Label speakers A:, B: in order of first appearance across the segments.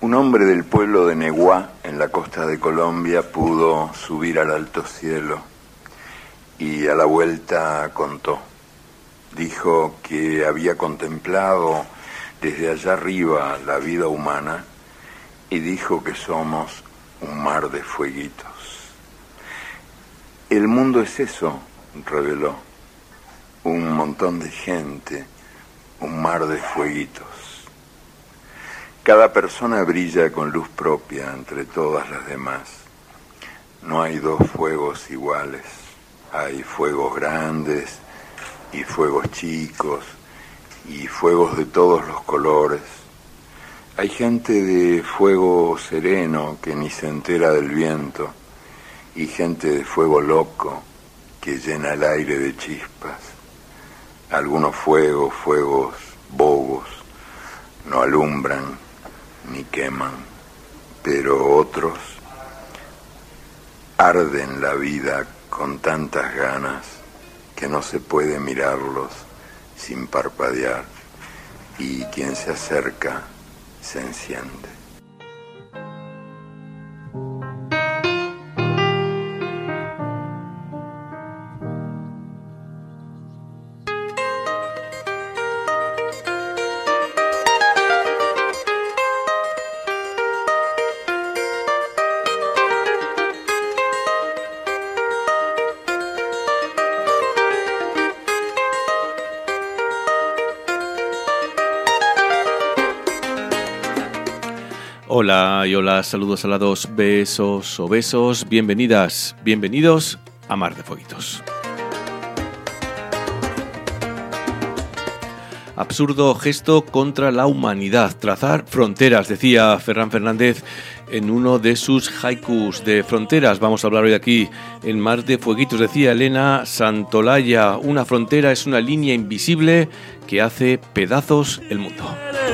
A: Un hombre del pueblo de Neguá, en la costa de Colombia, pudo subir al alto cielo y a la vuelta contó. Dijo que había contemplado desde allá arriba la vida humana y dijo que somos un mar de fueguitos. El mundo es eso, reveló, un montón de gente, un mar de fueguitos. Cada persona brilla con luz propia entre todas las demás. No hay dos fuegos iguales. Hay fuegos grandes y fuegos chicos y fuegos de todos los colores. Hay gente de fuego sereno que ni se entera del viento y gente de fuego loco que llena el aire de chispas. Algunos fuegos bobos, no alumbran ni queman, pero otros arden la vida con tantas ganas que no se puede mirarlos sin parpadear, y quien se acerca se enciende.
B: Hola y hola, saludos alados, besos o besos, bienvenidas, bienvenidos a Mar de Fueguitos. Absurdo gesto contra la humanidad, trazar fronteras, decía Ferran Fernández en uno de sus haikus. De fronteras vamos a hablar hoy aquí en Mar de Fueguitos, decía Elena Santolaya. Una frontera es una línea invisible que hace pedazos el mundo.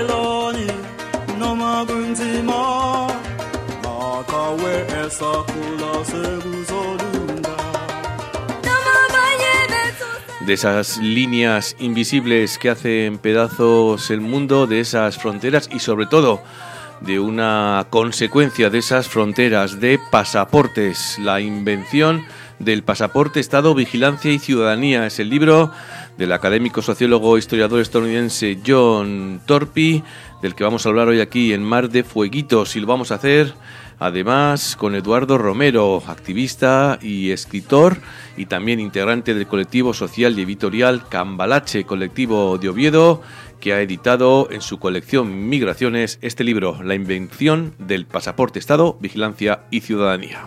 B: De esas líneas invisibles que hacen pedazos el mundo, de esas fronteras y sobre todo de una consecuencia de esas fronteras, de pasaportes. La invención del pasaporte, Estado, Vigilancia y Ciudadanía es el libro del académico, sociólogo, historiador estadounidense John Torpey, del que vamos a hablar hoy aquí en Mar de Fueguitos, y lo vamos a hacer además con Eduardo Romero, activista y escritor y también integrante del colectivo social y editorial Cambalache, colectivo de Oviedo, que ha editado en su colección Migraciones este libro, La invención del pasaporte, Estado, Vigilancia y Ciudadanía.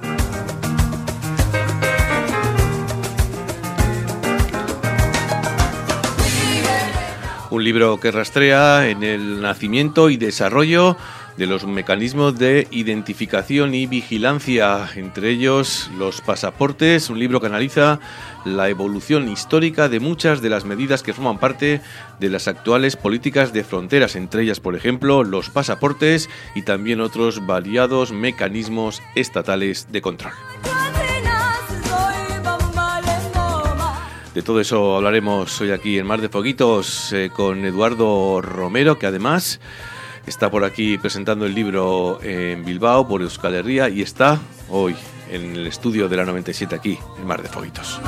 B: Un libro que rastrea en el nacimiento y desarrollo de los mecanismos de identificación y vigilancia, entre ellos los pasaportes, un libro que analiza la evolución histórica de muchas de las medidas que forman parte de las actuales políticas de fronteras, entre ellas, por ejemplo, los pasaportes y también otros variados mecanismos estatales de control. De todo eso hablaremos hoy aquí en Mar de Fueguitos con Eduardo Romero, que además está por aquí presentando el libro en Bilbao, por Euskal Herria, y está hoy en el estudio de la 97 aquí en Mar de Fueguitos.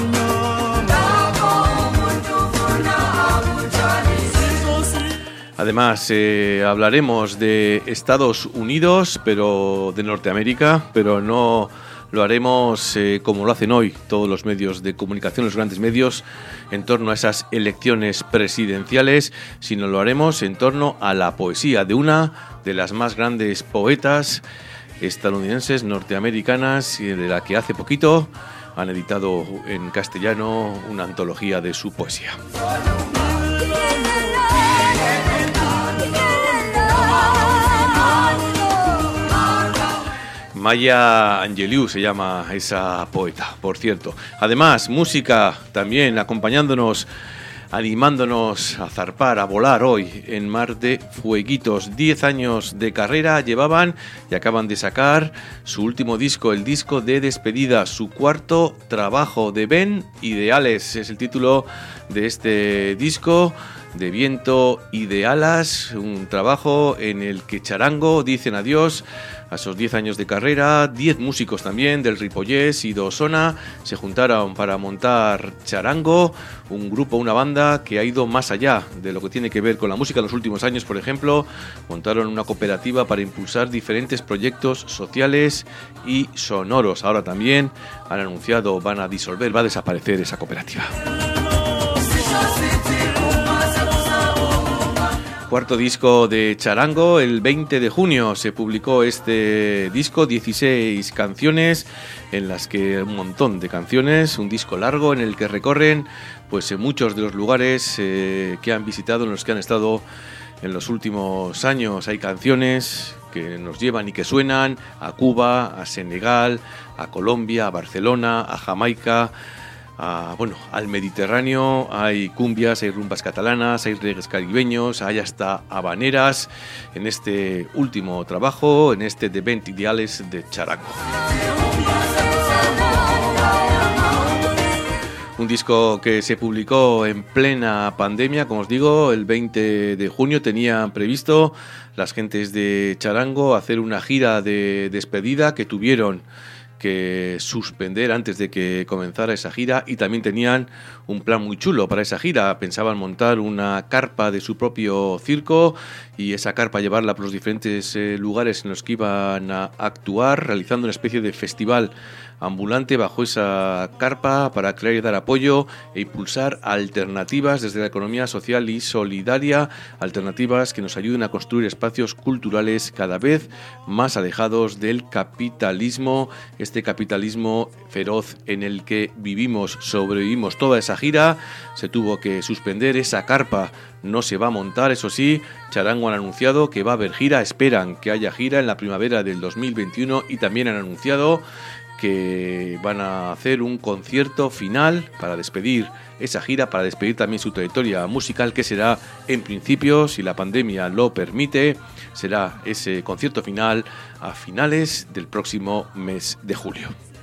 B: Además, hablaremos de Estados Unidos, pero de Norteamérica, pero no lo haremos como lo hacen hoy todos los medios de comunicación, los grandes medios, en torno a esas elecciones presidenciales, sino lo haremos en torno a la poesía de una de las más grandes poetas estadounidenses, norteamericanas, y de la que hace poquito han editado en castellano una antología de su poesía. Maya Angelou se llama esa poeta, por cierto. Además, música también acompañándonos, animándonos a zarpar, a volar hoy en Mar de Fueguitos. 10 años de carrera llevaban y acaban de sacar su último disco, el disco de despedida, su cuarto trabajo, de Ben Ideales. Es el título de este disco de Viento y de Alas, un trabajo en el que Charango dicen adiós a esos 10 años de carrera. 10 músicos también del Ripollès y de Osona se juntaron para montar Charango, un grupo, una banda que ha ido más allá de lo que tiene que ver con la música en los últimos años. Por ejemplo, montaron una cooperativa para impulsar diferentes proyectos sociales y sonoros. Ahora también han anunciado, van a disolver, va a desaparecer esa cooperativa. Cuarto disco de Charango. El 20 de junio se publicó este disco, 16 canciones, en las que un montón de canciones, un disco largo en el que recorren pues muchos de los lugares que han visitado, en los que han estado en los últimos años. Hay canciones que nos llevan y que suenan a Cuba, a Senegal, a Colombia, a Barcelona, a Jamaica, al Mediterráneo. Hay cumbias, hay rumbas catalanas, hay reggaes caribeños, hay hasta habaneras en este último trabajo, en este de 20 Ideales de Charango. Un disco que se publicó en plena pandemia, como os digo, el 20 de junio tenían previsto las gentes de Charango hacer una gira de despedida que tuvieron que suspender antes de que comenzara esa gira, y también tenían un plan muy chulo para esa gira. Pensaban montar una carpa de su propio circo y esa carpa llevarla por los diferentes lugares en los que iban a actuar, realizando una especie de festival ambulante bajo esa carpa para crear y dar apoyo e impulsar alternativas desde la economía social y solidaria, alternativas que nos ayuden a construir espacios culturales cada vez más alejados del capitalismo, este capitalismo feroz en el que vivimos, sobrevivimos. Toda esa gira se tuvo que suspender, esa carpa no se va a montar, eso sí. Charango han anunciado que va a haber gira, esperan que haya gira en la primavera del 2021, y también han anunciado que van a hacer un concierto final para despedir esa gira, para despedir también su trayectoria musical, que será, en principio, si la pandemia lo permite, será ese concierto final a finales del próximo mes de julio.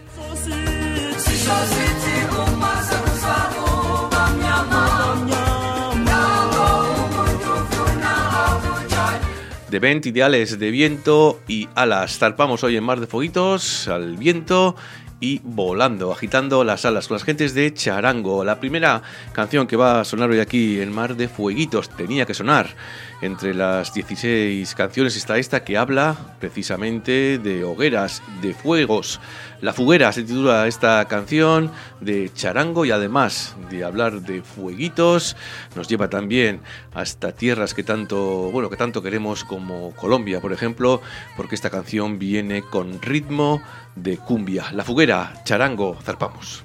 B: De 20 Ideales de Viento y Alas. Zarpamos hoy en Mar de Fueguitos al viento y volando, agitando las alas con las gentes de Charango. La primera canción que va a sonar hoy aquí en Mar de Fueguitos, tenía que sonar. Entre las 16 canciones está esta que habla precisamente de hogueras, de fuegos. La Fuguera se titula esta canción de Charango, y además de hablar de fueguitos, nos lleva también hasta tierras que tanto queremos, como Colombia, por ejemplo, porque esta canción viene con ritmo de cumbia. La Fuguera, Charango, zarpamos.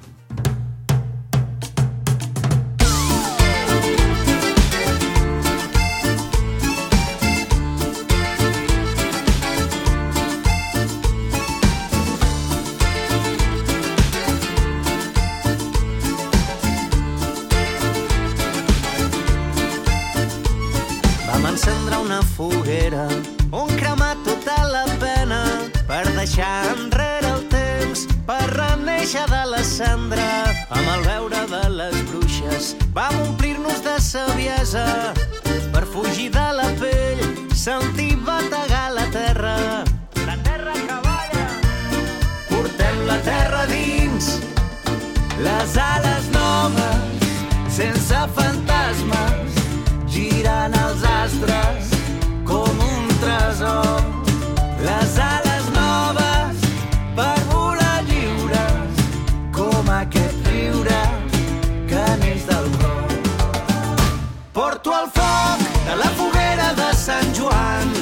C: Foguera, on cremar tota la pena per deixar enrere el temps, per reneixer de la cendra. Amb el veure de les bruixes vam omplir-nos de saviesa, per fugir de la pell, sentir bategar la terra. La terra que balla, portem la terra dins, les ales noves, sense fantasmes, girant els astres com un tresor. Les ales noves per volar lliures, com aquest riure que neix del cor. Porto el foc de la foguera de Sant Joan,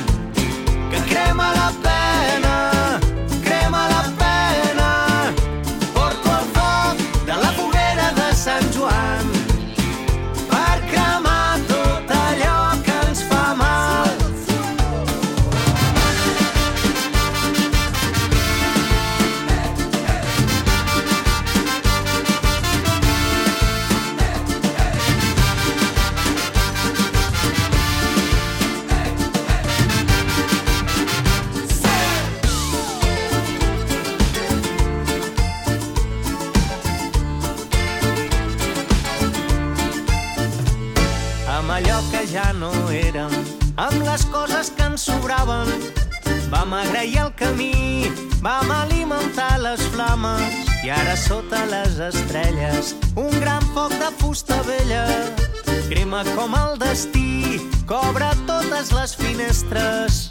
C: passaven. Vam agrair el camí, vam alimentar les flames, i ara sota les estrelles un gran foc de fusta vella crema com el destí, cobra totes les finestres.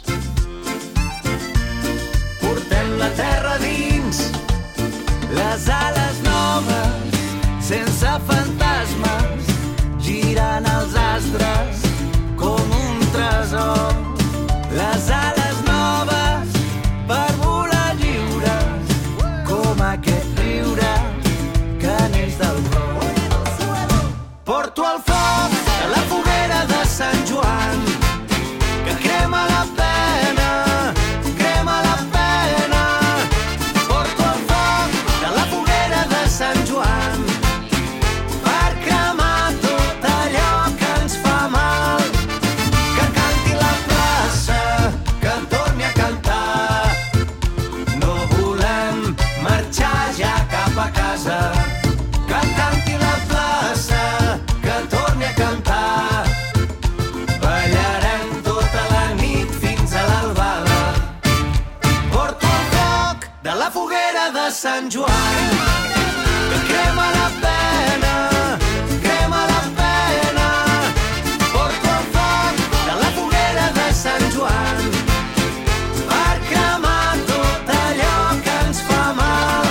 C: Portem la terra dins, les ales noves, sense fantasmes, girant els astres com un tresor. Les ales noves per volar lliures, com aquest riure que neix del cor. Porto el foc de la foguera de Sant Joan, que crema la pena, crema la pena. Porto el foc de la foguera de Sant Joan, per cremar tot allò que ens fa mal. Que canti la plaça, que torni a cantar. No volem marxar ja cap a casa. Que canti la plaça, que torni a cantar. Ballarem tota la nit fins a l'albada. Porto el foc de la foguera de Sant Joan, que crema la pena, crema la pena. Porto el foc de la foguera de Sant Joan, per cremar tot allò que ens fa mal.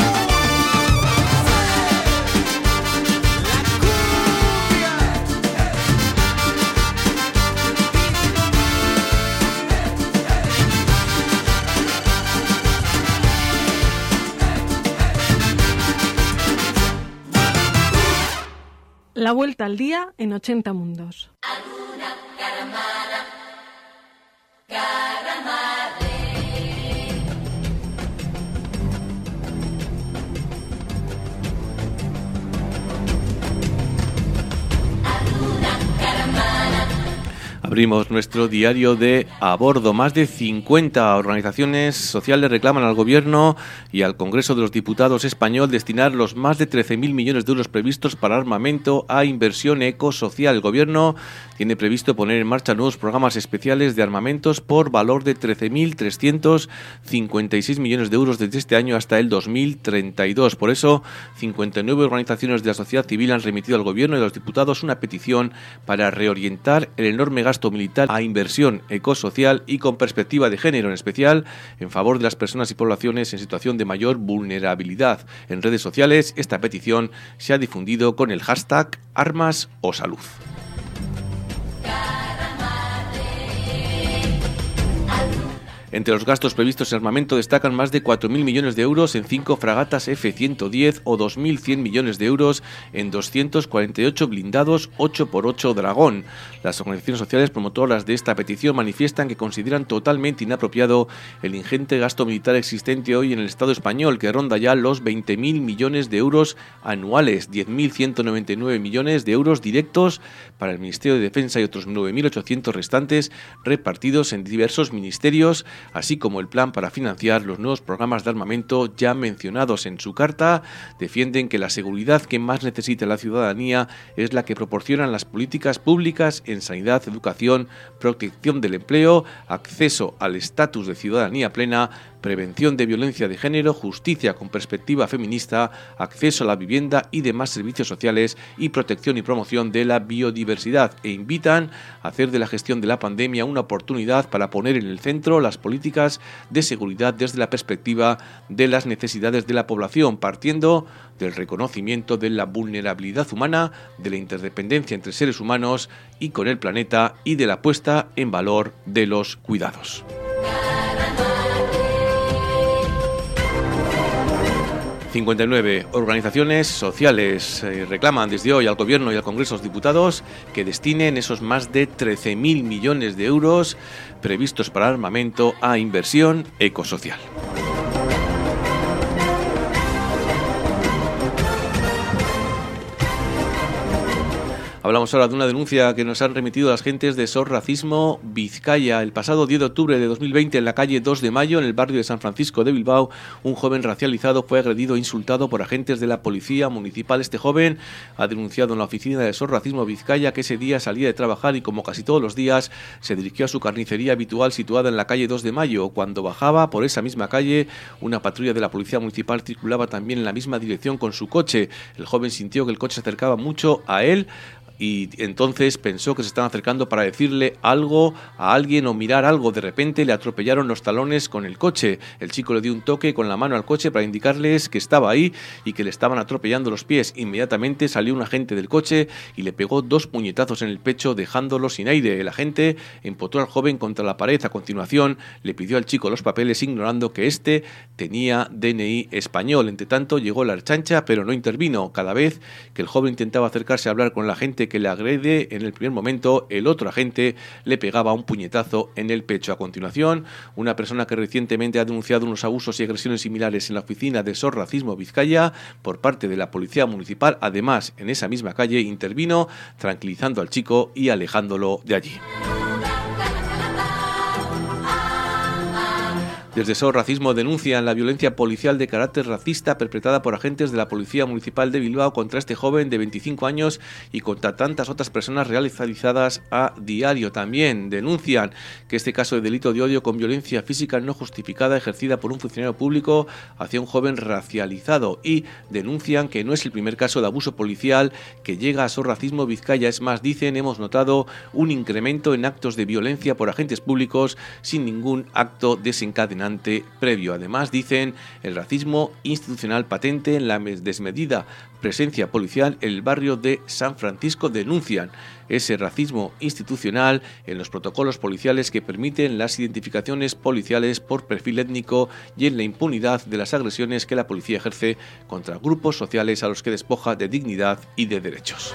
D: La vuelta al día en 80 mundos.
B: Abrimos nuestro diario de A Bordo. Más de 50 organizaciones sociales reclaman al Gobierno y al Congreso de los Diputados español destinar los más de 13.000 millones de euros previstos para armamento a inversión ecosocial. El Gobierno tiene previsto poner en marcha nuevos programas especiales de armamentos por valor de 13.356 millones de euros desde este año hasta el 2032. Por eso, 59 organizaciones de la sociedad civil han remitido al Gobierno y a los diputados una petición para reorientar el enorme gasto militar a inversión ecosocial y con perspectiva de género, en especial en favor de las personas y poblaciones en situación de mayor vulnerabilidad. En redes sociales, esta petición se ha difundido con el hashtag Armas o Salud. Entre los gastos previstos en armamento destacan más de 4.000 millones de euros en 5 fragatas F-110 o 2.100 millones de euros en 248 blindados 8x8 Dragón. Las organizaciones sociales promotoras de esta petición manifiestan que consideran totalmente inapropiado el ingente gasto militar existente hoy en el Estado español, que ronda ya los 20.000 millones de euros anuales, 10.199 millones de euros directos para el Ministerio de Defensa y otros 9.800 restantes repartidos en diversos ministerios, así como el plan para financiar los nuevos programas de armamento ya mencionados. En su carta defienden que la seguridad que más necesita la ciudadanía es la que proporcionan las políticas públicas en sanidad, educación, protección del empleo, acceso al estatus de ciudadanía plena, prevención de violencia de género, justicia con perspectiva feminista, acceso a la vivienda y demás servicios sociales y protección y promoción de la biodiversidad, e invitan a hacer de la gestión de la pandemia una oportunidad para poner en el centro las políticas de seguridad desde la perspectiva de las necesidades de la población, partiendo del reconocimiento de la vulnerabilidad humana, de la interdependencia entre seres humanos y con el planeta y de la puesta en valor de los cuidados. 59 organizaciones sociales reclaman desde hoy al Gobierno y al Congreso de los Diputados que destinen esos más de 13.000 millones de euros previstos para armamento a inversión ecosocial. Hablamos ahora de una denuncia que nos han remitido las gentes de SOS Racismo Vizcaya. El pasado 10 de octubre de 2020, en la calle 2 de Mayo, en el barrio de San Francisco de Bilbao, un joven racializado fue agredido e insultado por agentes de la policía municipal. Este joven ha denunciado en la oficina de SOS Racismo Vizcaya que ese día salía de trabajar y, como casi todos los días, se dirigió a su carnicería habitual situada en la calle 2 de Mayo. Cuando bajaba por esa misma calle, una patrulla de la policía municipal circulaba también en la misma dirección con su coche. El joven sintió que el coche se acercaba mucho a él y entonces pensó que se estaban acercando para decirle algo a alguien o mirar algo. De repente le atropellaron los talones con el coche. El chico le dio un toque con la mano al coche para indicarles que estaba ahí y que le estaban atropellando los pies. Inmediatamente salió un agente del coche y le pegó 2 puñetazos en el pecho, dejándolo sin aire. El agente empotó al joven contra la pared. A continuación le pidió al chico los papeles, ignorando que éste tenía DNI español. Entre tanto llegó la Ertzaintza, pero no intervino. Cada vez que el joven intentaba acercarse a hablar con la gente que le agrede, en el primer momento el otro agente le pegaba un puñetazo en el pecho. A continuación, una persona que recientemente ha denunciado unos abusos y agresiones similares en la oficina de SOS Racismo Vizcaya por parte de la policía municipal, además en esa misma calle, intervino tranquilizando al chico y alejándolo de allí. Desde SOS Racismo denuncian la violencia policial de carácter racista perpetrada por agentes de la Policía Municipal de Bilbao contra este joven de 25 años y contra tantas otras personas realizadas a diario. También denuncian que este caso de delito de odio con violencia física no justificada ejercida por un funcionario público hacia un joven racializado, y denuncian que no es el primer caso de abuso policial que llega a SOS Racismo Vizcaya. Es más, dicen, hemos notado un incremento en actos de violencia por agentes públicos sin ningún acto desencadenante previo. Además, dicen, el racismo institucional patente en la desmedida presencia policial en el barrio de San Francisco. Denuncian ese racismo institucional en los protocolos policiales que permiten las identificaciones policiales por perfil étnico y en la impunidad de las agresiones que la policía ejerce contra grupos sociales a los que despoja de dignidad y de derechos.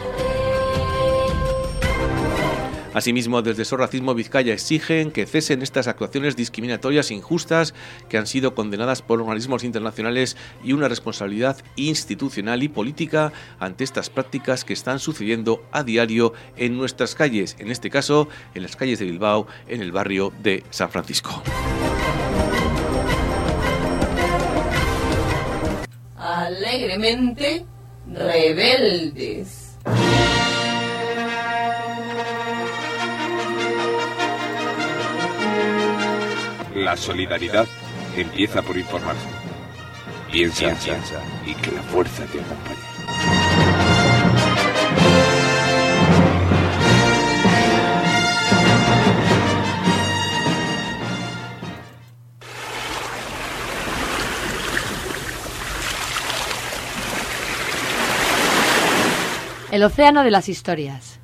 B: Asimismo, desde SOS Racismo Vizcaya exigen que cesen estas actuaciones discriminatorias e injustas que han sido condenadas por organismos internacionales y una responsabilidad institucional y política ante estas prácticas que están sucediendo a diario en nuestras calles, en este caso en las calles de Bilbao, en el barrio de San Francisco.
E: Alegremente rebeldes.
F: La solidaridad empieza por informarse. Piensa y que la fuerza te acompañe.
G: El océano de las historias.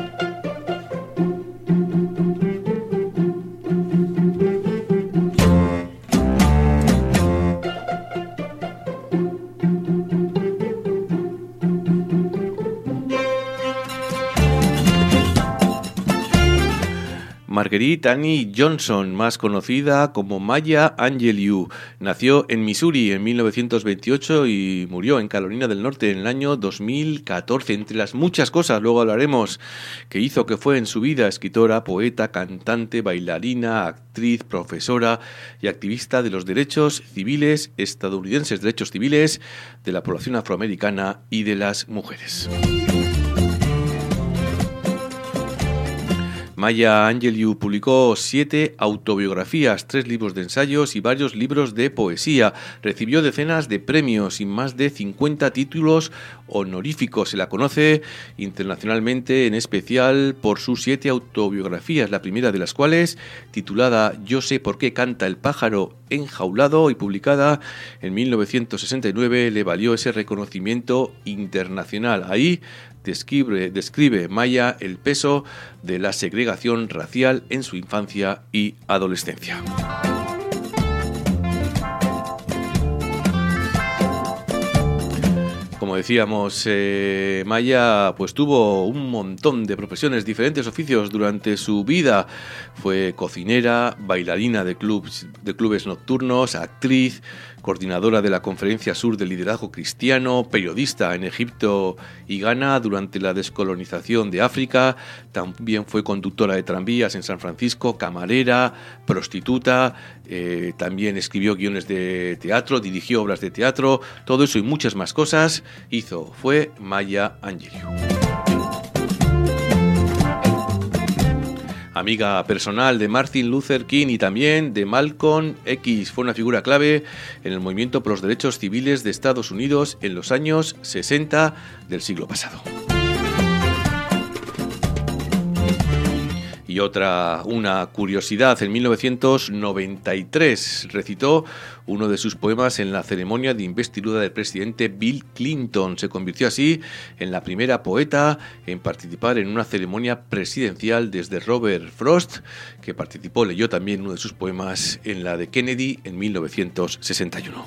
B: Marguerite Annie Johnson, más conocida como Maya Angelou, nació en Missouri en 1928 y murió en Carolina del Norte en el año 2014. Entre las muchas cosas, luego hablaremos, que hizo, que fue en su vida escritora, poeta, cantante, bailarina, actriz, profesora y activista de los derechos civiles estadounidenses, derechos civiles de la población afroamericana y de las mujeres. Maya Angelou publicó 7 autobiografías, 3 libros de ensayos y varios libros de poesía. Recibió decenas de premios y más de 50 títulos honoríficos. Se la conoce internacionalmente, en especial por sus 7 autobiografías, la primera de las cuales, titulada Yo sé por qué canta el pájaro enjaulado y publicada en 1969, le valió ese reconocimiento internacional. Ahí describe Maya el peso de la segregación racial en su infancia y adolescencia. Como decíamos, Maya pues tuvo un montón de profesiones, diferentes oficios durante su vida. Fue cocinera, bailarina de clubes nocturnos, actriz, coordinadora de la Conferencia Sur del Liderazgo Cristiano, periodista en Egipto y Ghana durante la descolonización de África. También fue conductora de tranvías en San Francisco, camarera, prostituta. También escribió guiones de teatro, dirigió obras de teatro. Todo eso y muchas más cosas fue Maya Angelou. Amiga personal de Martin Luther King y también de Malcolm X. Fue una figura clave en el movimiento por los derechos civiles de Estados Unidos en los años 60 del siglo pasado. Y una curiosidad, en 1993 recitó uno de sus poemas en la ceremonia de investidura del presidente Bill Clinton. Se convirtió así en la primera poeta en participar en una ceremonia presidencial desde Robert Frost, que leyó también uno de sus poemas en la de Kennedy en 1961.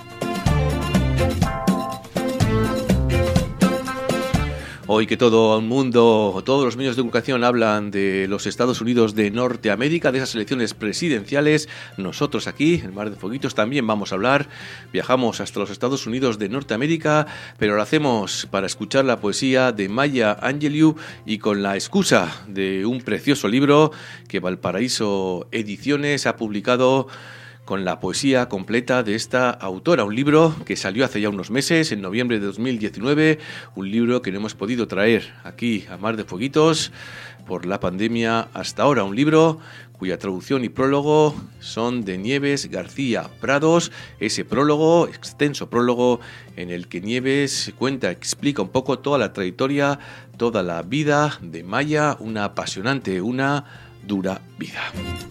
B: Hoy que todo el mundo, todos los medios de comunicación hablan de los Estados Unidos de Norteamérica, de esas elecciones presidenciales, nosotros aquí, en Mar de Fueguitos, también vamos a hablar. Viajamos hasta los Estados Unidos de Norteamérica, pero lo hacemos para escuchar la poesía de Maya Angelou y con la excusa de un precioso libro que Valparaíso Ediciones ha publicado con la poesía completa de esta autora. Un libro que salió hace ya unos meses, en noviembre de 2019, un libro que no hemos podido traer aquí a Mar de Fueguitos por la pandemia hasta ahora. Un libro cuya traducción y prólogo son de Nieves García Prados. Ese prólogo, extenso prólogo, en el que Nieves explica un poco toda la trayectoria, toda la vida de Maya, una apasionante, una dura vida.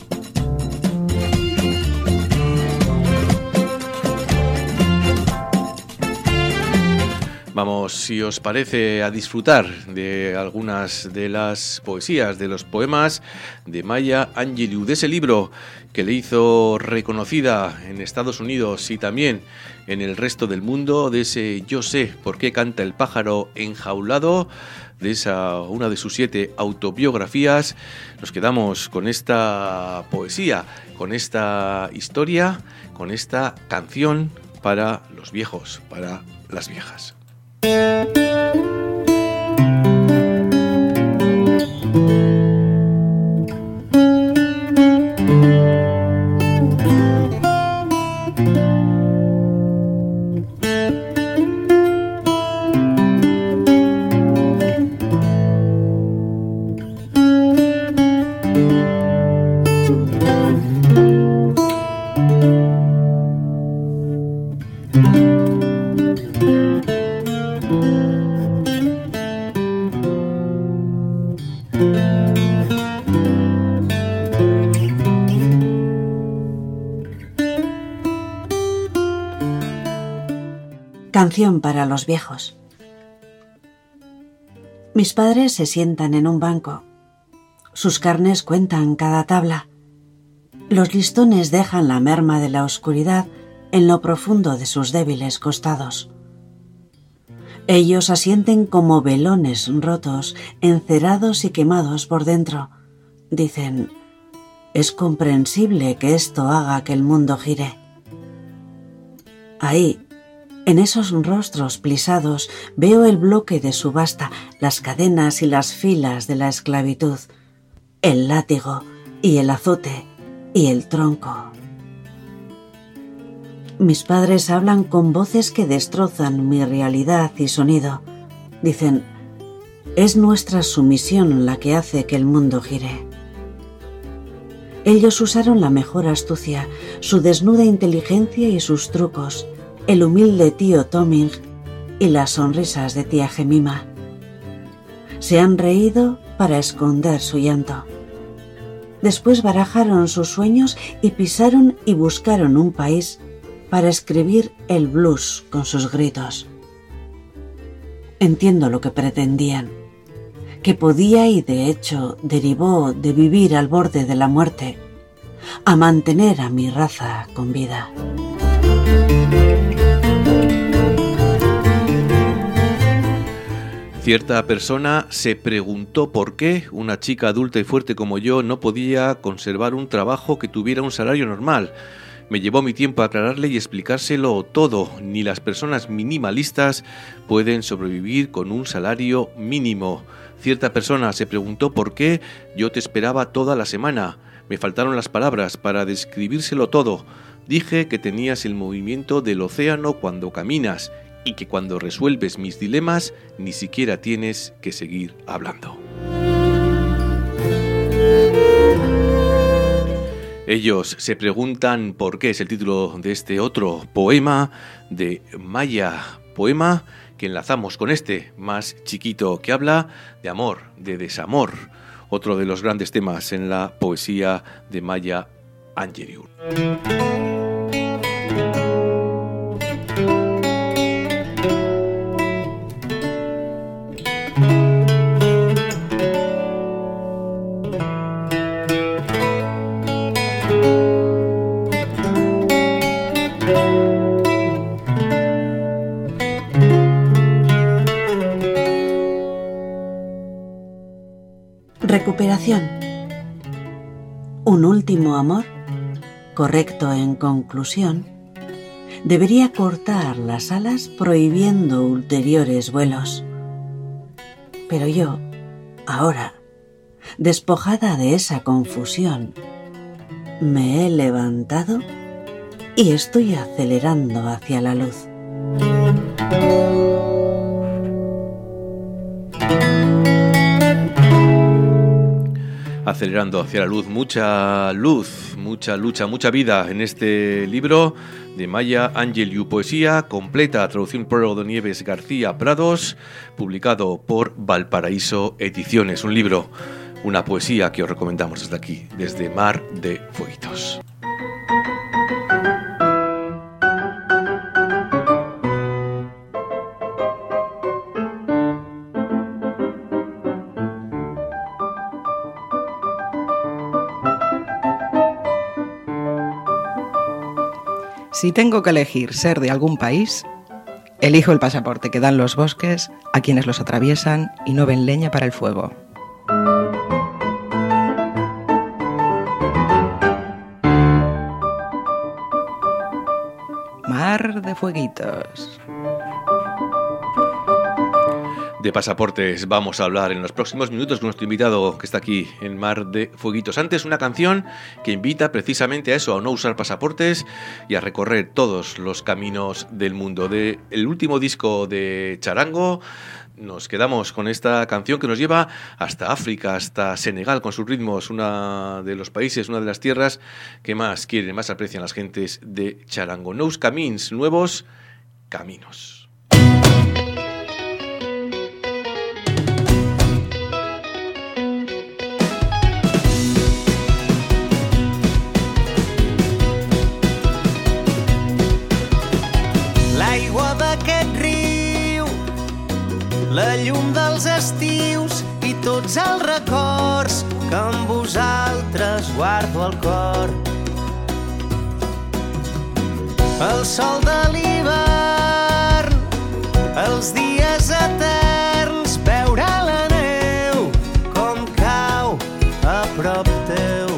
B: Vamos, si os parece, a disfrutar de algunas de las poesías, de los poemas de Maya Angelou, de ese libro que le hizo reconocida en Estados Unidos y también en el resto del mundo, de ese Yo sé por qué canta el pájaro enjaulado, de una de sus 7 autobiografías. Nos quedamos con esta poesía, con esta historia, con esta canción para los viejos, para las viejas.
H: Canción para los viejos. Mis padres se sientan en un banco. Sus carnes cuentan cada tabla. Los listones dejan la merma de la oscuridad en lo profundo de sus débiles costados. Ellos asienten como velones rotos, encerados y quemados por dentro. Dicen, es comprensible que esto haga que el mundo gire. Ahí, en esos rostros plisados, veo el bloque de subasta, las cadenas y las filas de la esclavitud, el látigo y el azote y el tronco. Mis padres hablan con voces que destrozan mi realidad y sonido. Dicen, es nuestra sumisión la que hace que el mundo gire. Ellos usaron la mejor astucia, su desnuda inteligencia y sus trucos, el humilde tío Toming y las sonrisas de tía Jemima. Se han reído para esconder su llanto. Después barajaron sus sueños y pisaron y buscaron un país para escribir el blues con sus gritos. Entiendo lo que pretendían, que podía y de hecho derivó de vivir al borde de la muerte, a mantener a mi raza con vida.
B: Cierta persona se preguntó por qué una chica adulta y fuerte como yo no podía conservar un trabajo que tuviera un salario normal. Me llevó mi tiempo aclararle y explicárselo todo. Ni las personas minimalistas pueden sobrevivir con un salario mínimo. Cierta persona se preguntó por qué yo te esperaba toda la semana. Me faltaron las palabras para describírselo todo. Dije que tenías el movimiento del océano cuando caminas y que cuando resuelves mis dilemas ni siquiera tienes que seguir hablando. Ellos se preguntan por qué es el título de este otro poema de Maya, poema que enlazamos con este más chiquito que habla de amor, de desamor, otro de los grandes temas en la poesía de Maya Angelou.
H: Recuperación. Un último amor, correcto en conclusión, debería cortar las alas prohibiendo ulteriores vuelos. Pero yo, ahora, despojada de esa confusión, me he levantado y estoy acelerando hacia la luz.
B: Acelerando hacia la luz, mucha lucha, mucha vida en este libro de Maya Angelou, poesía completa, traducción por Prólogo de Nieves García Prados, publicado por Valparaíso Ediciones, un libro, una poesía que os recomendamos desde aquí, desde Mar de Fueguitos.
I: Si tengo que elegir ser de algún país, elijo el pasaporte que dan los bosques a quienes los atraviesan y no ven leña para el fuego. Mar de Fueguitos.
B: De pasaportes vamos a hablar en los próximos minutos con nuestro invitado que está aquí en Mar de Fueguitos. Antes, una canción que invita precisamente a eso, a no usar pasaportes y a recorrer todos los caminos del mundo. Del último disco de Charango nos quedamos con esta canción que nos lleva hasta África, hasta Senegal con sus ritmos, uno de los países, una de las tierras que más quieren, más aprecian las gentes de Charango. Nous camins, nuevos caminos.
C: La llum dels estius i tots els records que amb vosaltres guardo al cor. El sol de l'hivern, els dies eterns, veure la neu com cau a prop teu.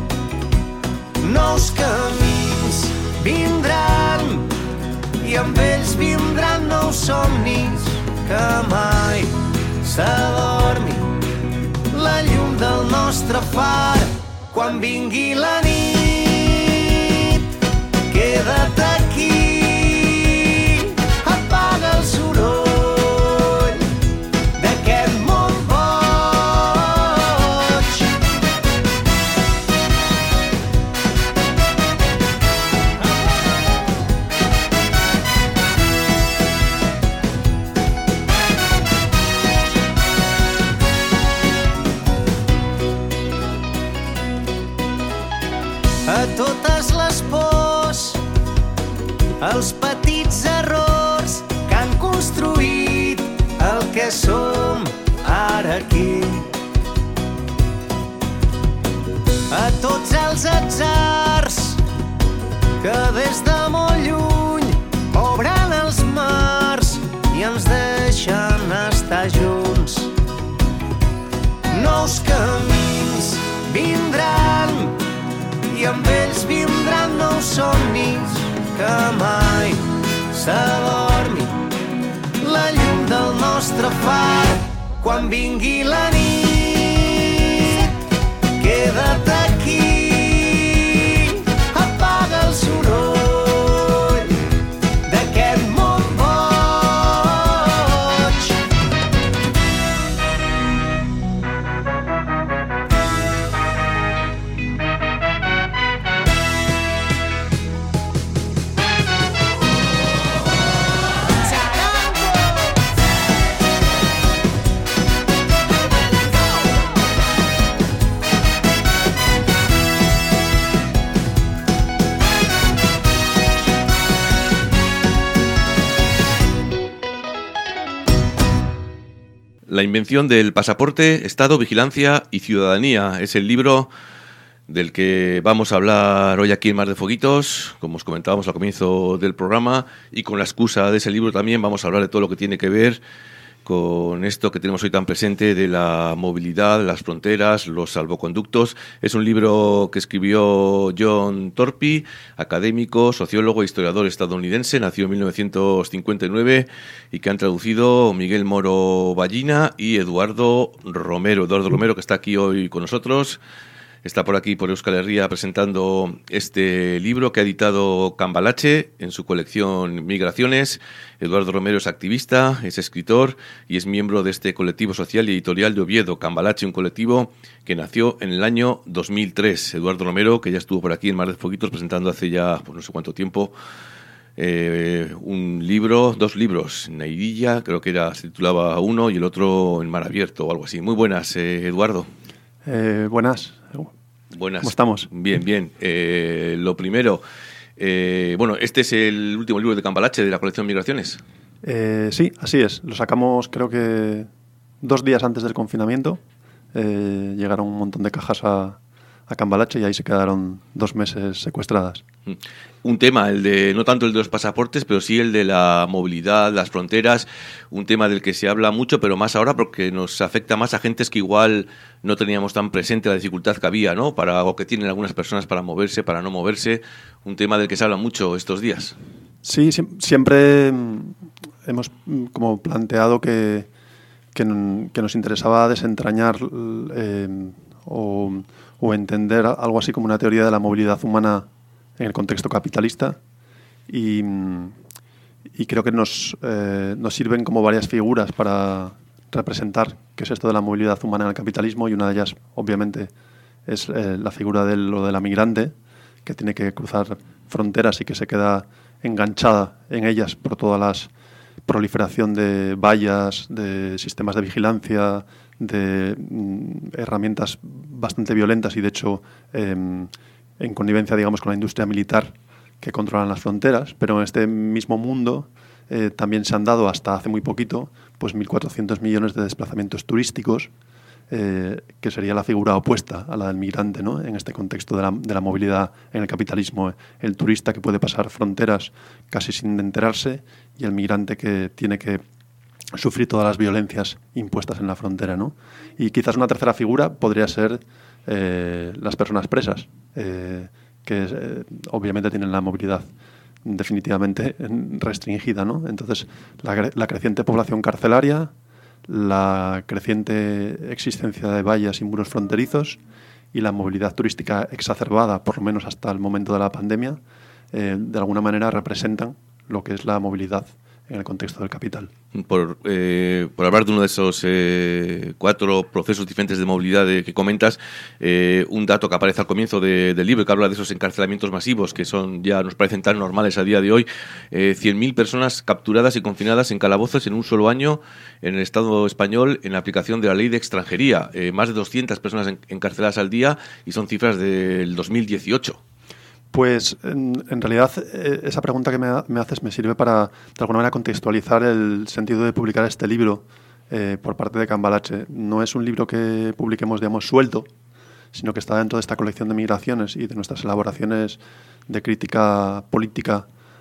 C: Nous camins vindran i amb ells vindran nous somnis que mai s'adormi la llum del nostre far. Quan vingui la nit, queda't aquí, apaga el soroll d'aquest món boig. A totes les pors, els petits errors que han construït el que som ara aquí. A tots els atzars que des de molt lluny obren els mars i ens deixen estar junts. somnis que mai s'adormi la llum del nostre far quan vingui la nit. Queda't aquí, apaga el soroll d'aquest món boig.
B: La invención del pasaporte, Estado, Vigilancia y Ciudadanía es el libro del que vamos a hablar hoy aquí en Mar de Foguitos, como os comentábamos al comienzo del programa, y con la excusa de ese libro también vamos a hablar de todo lo que tiene que ver con esto que tenemos hoy tan presente de la movilidad, las fronteras, los salvoconductos. Es un libro que escribió John Torpy, académico, sociólogo e historiador estadounidense, nació en 1959 y que han traducido Miguel Moro Ballina y Eduardo Romero. Eduardo Romero, que está aquí hoy con nosotros. Está por aquí, por Euskal Herria, presentando este libro que ha editado Cambalache en su colección Migraciones. Eduardo Romero es activista, es escritor y es miembro de este colectivo social y editorial de Oviedo, Cambalache, un colectivo que nació en el año 2003. Eduardo Romero, que ya estuvo por aquí en Mar de Foguitos presentando hace ya pues no sé cuánto tiempo un libro, dos libros, Neidilla, creo que se titulaba uno y el otro En Mar Abierto o algo así. Muy buenas, Eduardo.
J: Buenas.
B: Buenas.
J: ¿Cómo estamos?
B: Bien, bien. Lo primero, bueno, este es el último libro de Cambalache de la colección Migraciones.
J: Sí, así es. Lo sacamos creo que 2 días antes del confinamiento. Llegaron un montón de cajas a Cambalache y ahí se quedaron 2 meses secuestradas.
B: Un tema, no tanto el de los pasaportes, pero sí el de la movilidad, las fronteras, un tema del que se habla mucho, pero más ahora porque nos afecta más a gentes que igual no teníamos tan presente la dificultad que había, ¿no? O que tienen algunas personas para moverse, para no moverse, un tema del que se habla mucho estos días.
J: Sí, siempre hemos como planteado que nos interesaba desentrañar o entender algo así como una teoría de la movilidad humana en el contexto capitalista y creo que nos sirven como varias figuras para representar qué es esto de la movilidad humana en el capitalismo, y una de ellas obviamente es la figura de la migrante, que tiene que cruzar fronteras y que se queda enganchada en ellas por toda la proliferación de vallas, de sistemas de vigilancia, de herramientas bastante violentas y de hecho en connivencia, digamos, con la industria militar que controlan las fronteras. Pero en este mismo mundo también se han dado hasta hace muy poquito pues 1.400 millones de desplazamientos turísticos, que sería la figura opuesta a la del migrante, ¿no? En este contexto de la movilidad en el capitalismo. El turista que puede pasar fronteras casi sin enterarse y el migrante que tiene que sufrir todas las violencias impuestas en la frontera, ¿no? Y quizás una tercera figura podría ser las personas presas, que obviamente tienen la movilidad definitivamente restringida, ¿no? Entonces, la creciente población carcelaria, la creciente existencia de vallas y muros fronterizos y la movilidad turística exacerbada, por lo menos hasta el momento de la pandemia, de alguna manera representan lo que es la movilidad en el contexto del capital.
B: Por hablar de uno de esos 4 procesos diferentes de movilidad que comentas, un dato que aparece al comienzo del libro, que habla de esos encarcelamientos masivos que ya nos parecen tan normales a día de hoy. 100.000 personas capturadas y confinadas en calabozos en un solo año en el Estado español en la aplicación de la ley de extranjería. Más de 200 personas encarceladas al día, y son cifras del 2018.
J: Pues en realidad esa pregunta que me haces me sirve para de alguna manera contextualizar el sentido de publicar este libro por parte de Cambalache. No es un libro que publiquemos, digamos, suelto, sino que está dentro de esta colección de migraciones y de nuestras elaboraciones de crítica política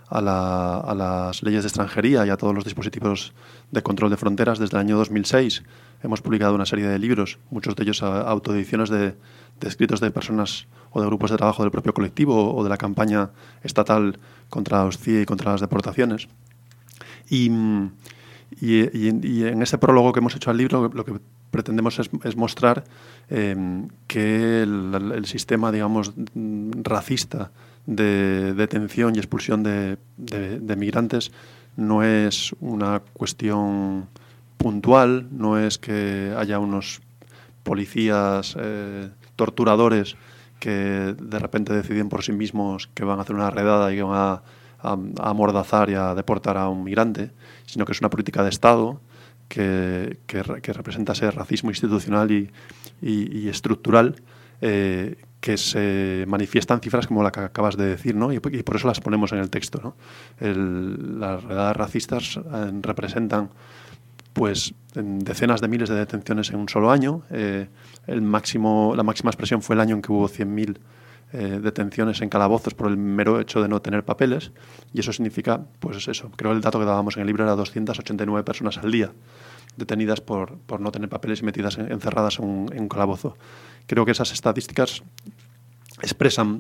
J: a las leyes de extranjería y a todos los dispositivos de control de fronteras desde el año 2006. Hemos publicado una serie de libros, muchos de ellos autoediciones de escritos de personas o de grupos de trabajo del propio colectivo o de la campaña estatal contra los CIE y contra las deportaciones. Y en ese prólogo que hemos hecho al libro, lo que pretendemos es mostrar que el sistema, digamos, racista de detención y expulsión de migrantes no es una cuestión puntual, no es que haya unos policías torturadores que de repente deciden por sí mismos que van a hacer una redada y que van a amordazar y a deportar a un migrante, sino que es una política de Estado que representa ese racismo institucional y estructural que se manifiesta en cifras como la que acabas de decir, ¿no? Y por eso las ponemos en el texto, ¿no? Las redadas racistas representan pues decenas de miles de detenciones en un solo año. La máxima expresión fue el año en que hubo 100.000 detenciones en calabozos por el mero hecho de no tener papeles, y eso significa, pues eso, creo que el dato que dábamos en el libro era 289 personas al día detenidas por no tener papeles y metidas encerradas en un calabozo. Creo que esas estadísticas expresan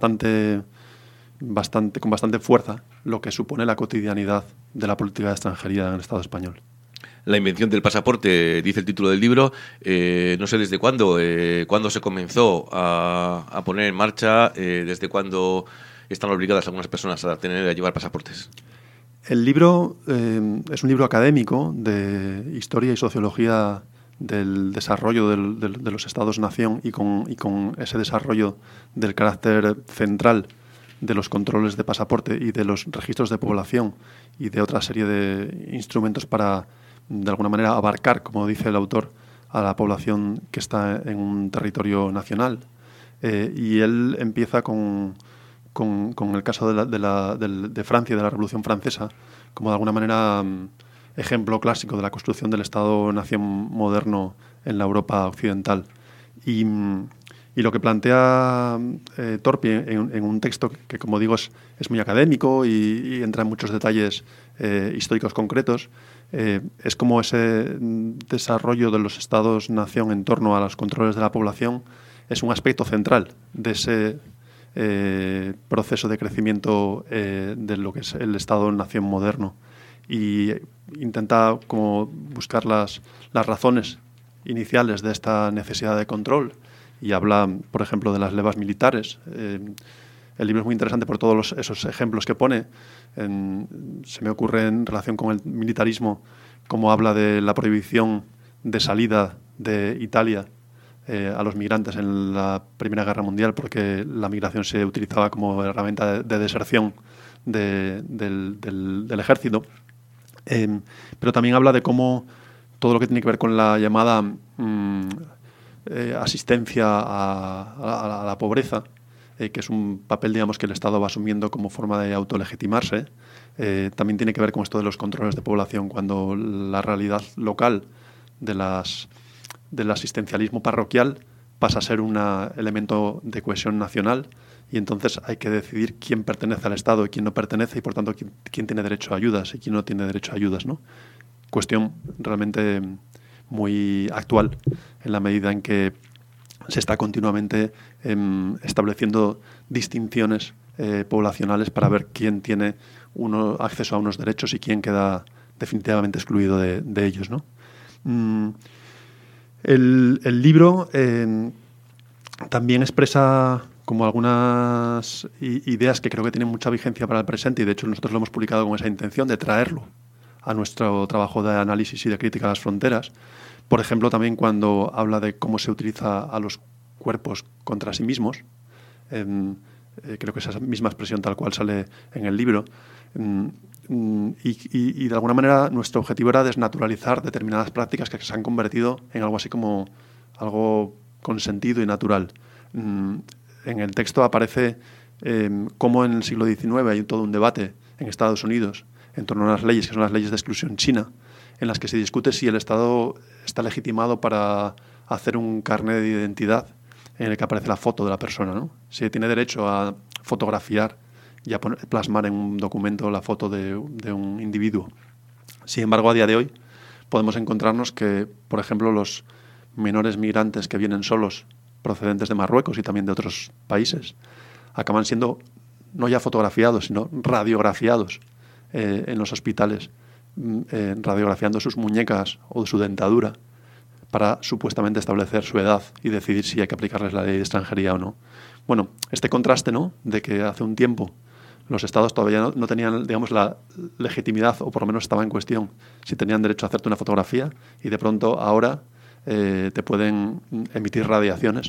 J: con bastante fuerza lo que supone la cotidianidad de la política de extranjería en el Estado español.
B: La invención del pasaporte, dice el título del libro, no sé desde cuándo se comenzó a poner en marcha, desde cuándo están obligadas algunas personas a llevar pasaportes.
J: El libro es un libro académico de historia y sociología del desarrollo de los estados-nación y con ese desarrollo del carácter central de los controles de pasaporte y de los registros de población y de otra serie de instrumentos para, de alguna manera, abarcar, como dice el autor, a la población que está en un territorio nacional. Y él empieza con el caso de Francia y de la Revolución Francesa como, de alguna manera, ejemplo clásico de la construcción del Estado-nación moderno en la Europa occidental. Y lo que plantea Torpi en un texto que, como digo, es muy académico y entra en muchos detalles históricos concretos, es como ese desarrollo de los estados-nación en torno a los controles de la población es un aspecto central de ese proceso de crecimiento de lo que es el Estado-nación moderno, y intenta como buscar las razones iniciales de esta necesidad de control, y habla, por ejemplo, de las levas militares. El libro es muy interesante por todos esos ejemplos que pone. Se me ocurre en relación con el militarismo cómo habla de la prohibición de salida de Italia a los migrantes en la Primera Guerra Mundial, porque la migración se utilizaba como herramienta de deserción del ejército. Pero también habla de cómo todo lo que tiene que ver con la llamada asistencia a la pobreza, que es un papel, digamos, que el Estado va asumiendo como forma de autolegitimarse, también tiene que ver con esto de los controles de población, cuando la realidad local del asistencialismo parroquial pasa a ser un elemento de cohesión nacional, y entonces hay que decidir quién pertenece al Estado y quién no pertenece, y por tanto quién tiene derecho a ayudas y quién no tiene derecho a ayudas, ¿no? Cuestión realmente muy actual, en la medida en que se está continuamente estableciendo distinciones poblacionales para ver quién tiene acceso a unos derechos y quién queda definitivamente excluido de ellos, ¿no? El libro también expresa como algunas ideas que creo que tienen mucha vigencia para el presente, y de hecho nosotros lo hemos publicado con esa intención de traerlo a nuestro trabajo de análisis y de crítica a las fronteras. Por ejemplo, también cuando habla de cómo se utiliza a los cuerpos contra sí mismos, creo que esa misma expresión tal cual sale en el libro, y de alguna manera nuestro objetivo era desnaturalizar determinadas prácticas que se han convertido en algo así como algo consentido y natural. En el texto aparece cómo en el siglo XIX hay todo un debate en Estados Unidos en torno a las leyes, que son las leyes de exclusión china, en las que se discute si el Estado está legitimado para hacer un carnet de identidad en el que aparece la foto de la persona, ¿no? Si tiene derecho a fotografiar y a plasmar en un documento la foto de un individuo. Sin embargo, a día de hoy podemos encontrarnos que, por ejemplo, los menores migrantes que vienen solos procedentes de Marruecos y también de otros países acaban siendo no ya fotografiados, sino radiografiados en los hospitales, radiografiando sus muñecas o su dentadura para supuestamente establecer su edad y decidir si hay que aplicarles la ley de extranjería o no. Bueno, este contraste, ¿no?, de que hace un tiempo los estados todavía no tenían, digamos, la legitimidad, o por lo menos estaba en cuestión si tenían derecho a hacerte una fotografía, y de pronto ahora te pueden emitir radiaciones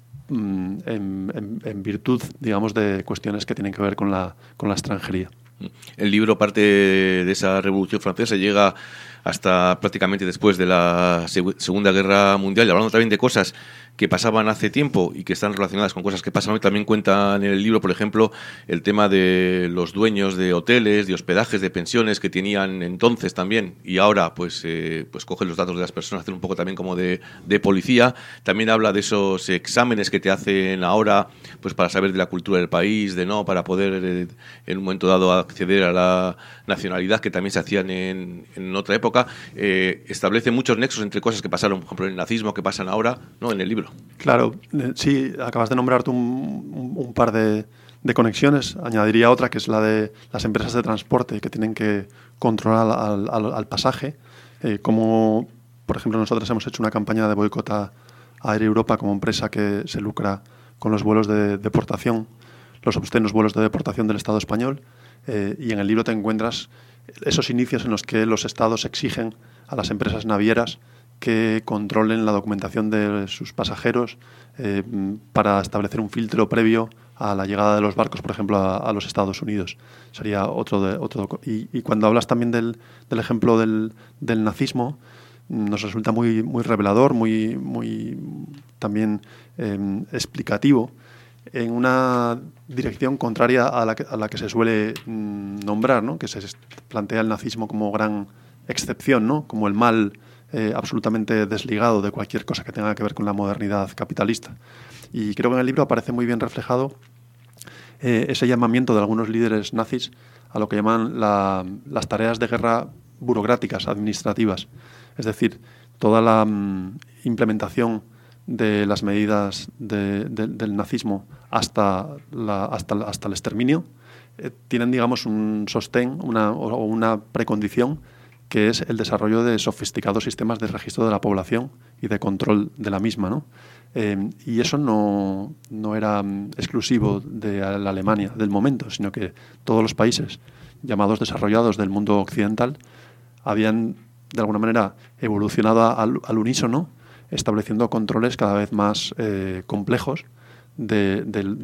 J: en virtud, digamos, de cuestiones que tienen que ver con la extranjería.
B: El libro parte de esa Revolución Francesa, llega hasta prácticamente después de la Segunda Guerra Mundial, y hablando también de cosas que pasaban hace tiempo y que están relacionadas con cosas que pasan hoy. También cuentan en el libro, por ejemplo, el tema de los dueños de hoteles, de hospedajes, de pensiones que tenían entonces también, y ahora pues cogen los datos de las personas, hacen un poco también como de policía. También habla de esos exámenes que te hacen ahora pues para saber de la cultura del país, para poder en un momento dado acceder a la nacionalidad, que también se hacían en otra época. Establece muchos nexos entre cosas que pasaron, por ejemplo, en el nazismo, que pasan ahora, ¿no?, en el libro.
J: Claro, sí, acabas de nombrarte un par de conexiones. Añadiría otra, que es la de las empresas de transporte, que tienen que controlar al pasaje. Como, por ejemplo, nosotros hemos hecho una campaña de boicot a Air Europa como empresa que se lucra con los vuelos de deportación, los obscenos vuelos de deportación del Estado español. Y en el libro te encuentras esos inicios en los que los estados exigen a las empresas navieras que controlen la documentación de sus pasajeros para establecer un filtro previo a la llegada de los barcos, por ejemplo, a los Estados Unidos. Sería otro. Y cuando hablas también del ejemplo del nazismo, nos resulta muy, muy revelador, muy también explicativo, en una dirección contraria a la que se suele nombrar, ¿no?, que se plantea el nazismo como gran excepción, ¿no?, como el mal absolutamente desligado de cualquier cosa que tenga que ver con la modernidad capitalista. Y creo que en el libro aparece muy bien reflejado ese llamamiento de algunos líderes nazis a lo que llaman las tareas de guerra burocráticas, administrativas. Es decir, toda la implementación de las medidas del nazismo hasta el exterminio tienen, digamos, un sostén, una precondición, que es el desarrollo de sofisticados sistemas de registro de la población y de control de la misma, ¿no? Y eso no era exclusivo de la Alemania del momento, sino que todos los países llamados desarrollados del mundo occidental habían, de alguna manera, evolucionado al unísono, estableciendo controles cada vez más complejos de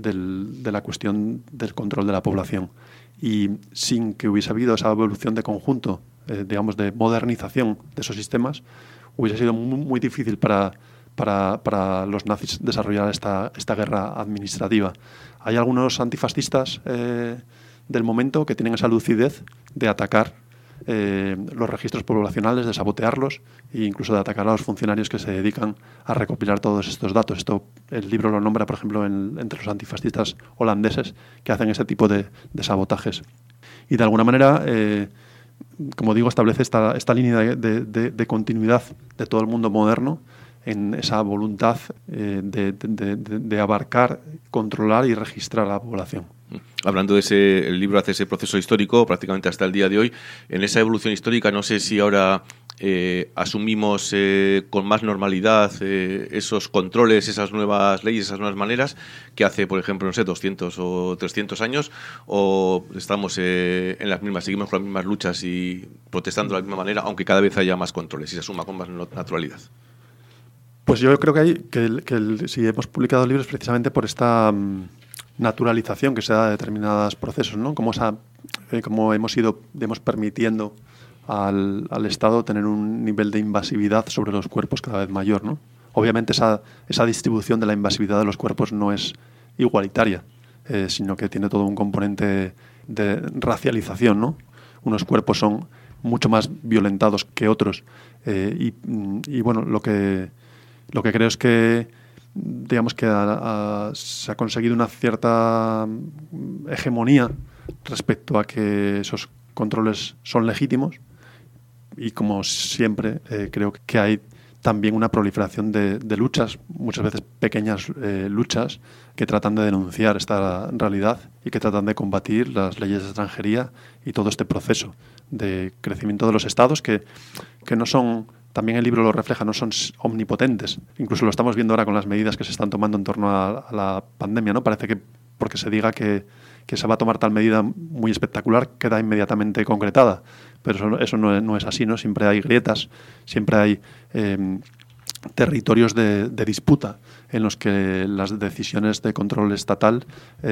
J: la cuestión del control de la población. Y sin que hubiese habido esa evolución de conjunto, digamos, de modernización de esos sistemas, hubiese sido muy difícil para los nazis desarrollar esta guerra administrativa. Hay algunos antifascistas del momento que tienen esa lucidez de atacar los registros poblacionales, de sabotearlos e incluso de atacar a los funcionarios que se dedican a recopilar todos estos datos. Esto el libro lo nombra, por ejemplo, entre los antifascistas holandeses que hacen ese tipo de sabotajes. Y de alguna manera, como digo, establece esta línea de continuidad de todo el mundo moderno en esa voluntad de abarcar, controlar y registrar a la población.
B: Hablando de el libro hace ese proceso histórico prácticamente hasta el día de hoy. En esa evolución histórica, no sé si ahora asumimos con más normalidad esos controles, esas nuevas leyes, esas nuevas maneras que hace, por ejemplo, 200 o 300 años, o estamos en las mismas, seguimos con las mismas luchas y protestando de la misma manera, aunque cada vez haya más controles y se asuma con más naturalidad.
J: Pues yo creo que si hemos publicado libros precisamente por esta naturalización que se da de determinados procesos, ¿no? Como hemos ido permitiendo al Estado tener un nivel de invasividad sobre los cuerpos cada vez mayor, ¿no? Obviamente esa distribución de la invasividad de los cuerpos no es igualitaria, sino que tiene todo un componente de racialización, ¿no? Unos cuerpos son mucho más violentados que otros y bueno, lo que creo es que, digamos, que se ha conseguido una cierta hegemonía respecto a que esos controles son legítimos. Y como siempre, creo que hay también una proliferación de luchas, muchas veces pequeñas luchas, que tratan de denunciar esta realidad y que tratan de combatir las leyes de extranjería y todo este proceso de crecimiento de los estados que no son, también el libro lo refleja, no son omnipotentes. Incluso lo estamos viendo ahora con las medidas que se están tomando en torno a la pandemia, ¿no? Parece que porque se diga que se va a tomar tal medida muy espectacular, queda inmediatamente concretada. Pero eso no es así, ¿no? Siempre hay grietas, siempre hay territorios de disputa en los que las decisiones de control estatal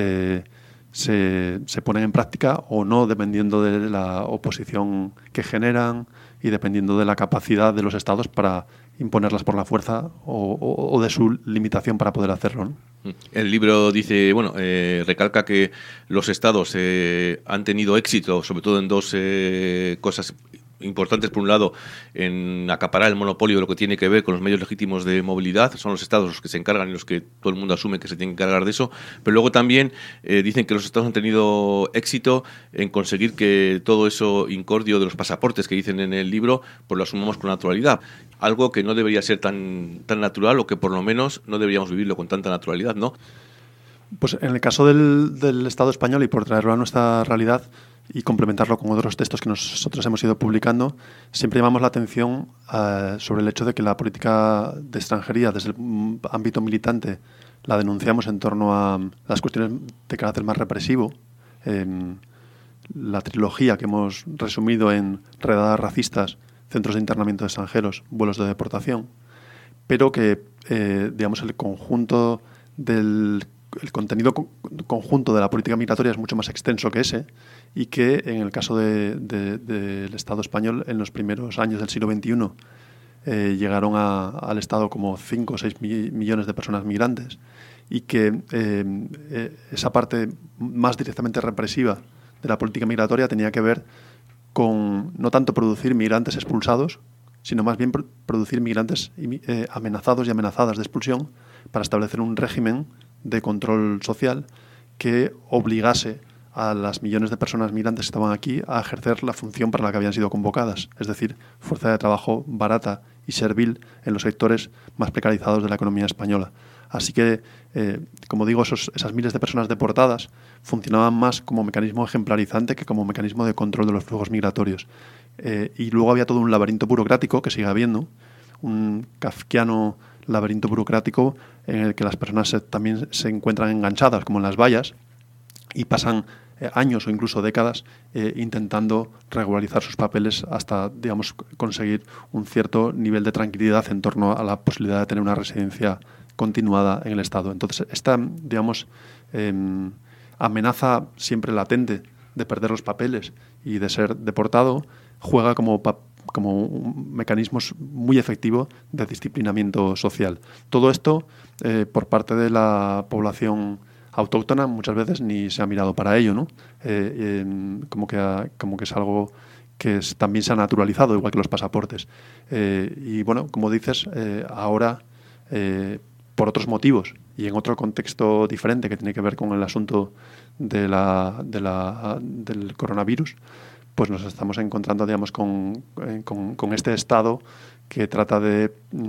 J: se ponen en práctica o no, dependiendo de la oposición que generan y dependiendo de la capacidad de los estados para imponerlas por la fuerza o de su limitación para poder hacerlo, ¿no?
B: El libro dice, recalca que los estados han tenido éxito, sobre todo en dos cosas importantes. Por un lado, en acaparar el monopolio de lo que tiene que ver con los medios legítimos de movilidad. Son los estados los que se encargan y los que todo el mundo asume que se tienen que encargar de eso. Pero luego también dicen que los estados han tenido éxito en conseguir que todo eso incordio de los pasaportes que dicen en el libro, pues lo asumamos con naturalidad. Algo que no debería ser tan natural, o que por lo menos no deberíamos vivirlo con tanta naturalidad, ¿no?
J: Pues en el caso del Estado español, y por traerlo a nuestra realidad y complementarlo con otros textos que nosotros hemos ido publicando, siempre llamamos la atención sobre el hecho de que la política de extranjería, desde el ámbito militante, la denunciamos en torno a las cuestiones de carácter más represivo. La trilogía que hemos resumido en redadas racistas, centros de internamiento de extranjeros, vuelos de deportación, pero que, digamos, el conjunto el contenido conjunto de la política migratoria es mucho más extenso que ese, y que en el caso del Estado español, en los primeros años del siglo XXI, llegaron al Estado como 5 o 6 millones de personas migrantes, y que esa parte más directamente represiva de la política migratoria tenía que ver con no tanto producir migrantes expulsados, sino más bien producir migrantes amenazados y amenazadas de expulsión, para establecer un régimen de control social que obligase a las millones de personas migrantes que estaban aquí a ejercer la función para la que habían sido convocadas, es decir, fuerza de trabajo barata y servil en los sectores más precarizados de la economía española. Así que, como digo, esas miles de personas deportadas funcionaban más como mecanismo ejemplarizante que como mecanismo de control de los flujos migratorios. Y luego había todo un laberinto burocrático que sigue habiendo, un kafkiano laberinto burocrático en el que las personas también se encuentran enganchadas, como en las vallas, y pasan años o incluso décadas intentando regularizar sus papeles hasta, digamos, conseguir un cierto nivel de tranquilidad en torno a la posibilidad de tener una residencia continuada en el Estado. Entonces, esta, digamos, amenaza siempre latente de perder los papeles y de ser deportado juega como un mecanismo muy efectivo de disciplinamiento social. Todo esto, por parte de la población autóctona, muchas veces ni se ha mirado para ello, ¿no? Como que es algo que también se ha naturalizado, igual que los pasaportes. Y bueno, como dices, ahora, por otros motivos y en otro contexto diferente que tiene que ver con el asunto del coronavirus, pues nos estamos encontrando, digamos, con este Estado que trata de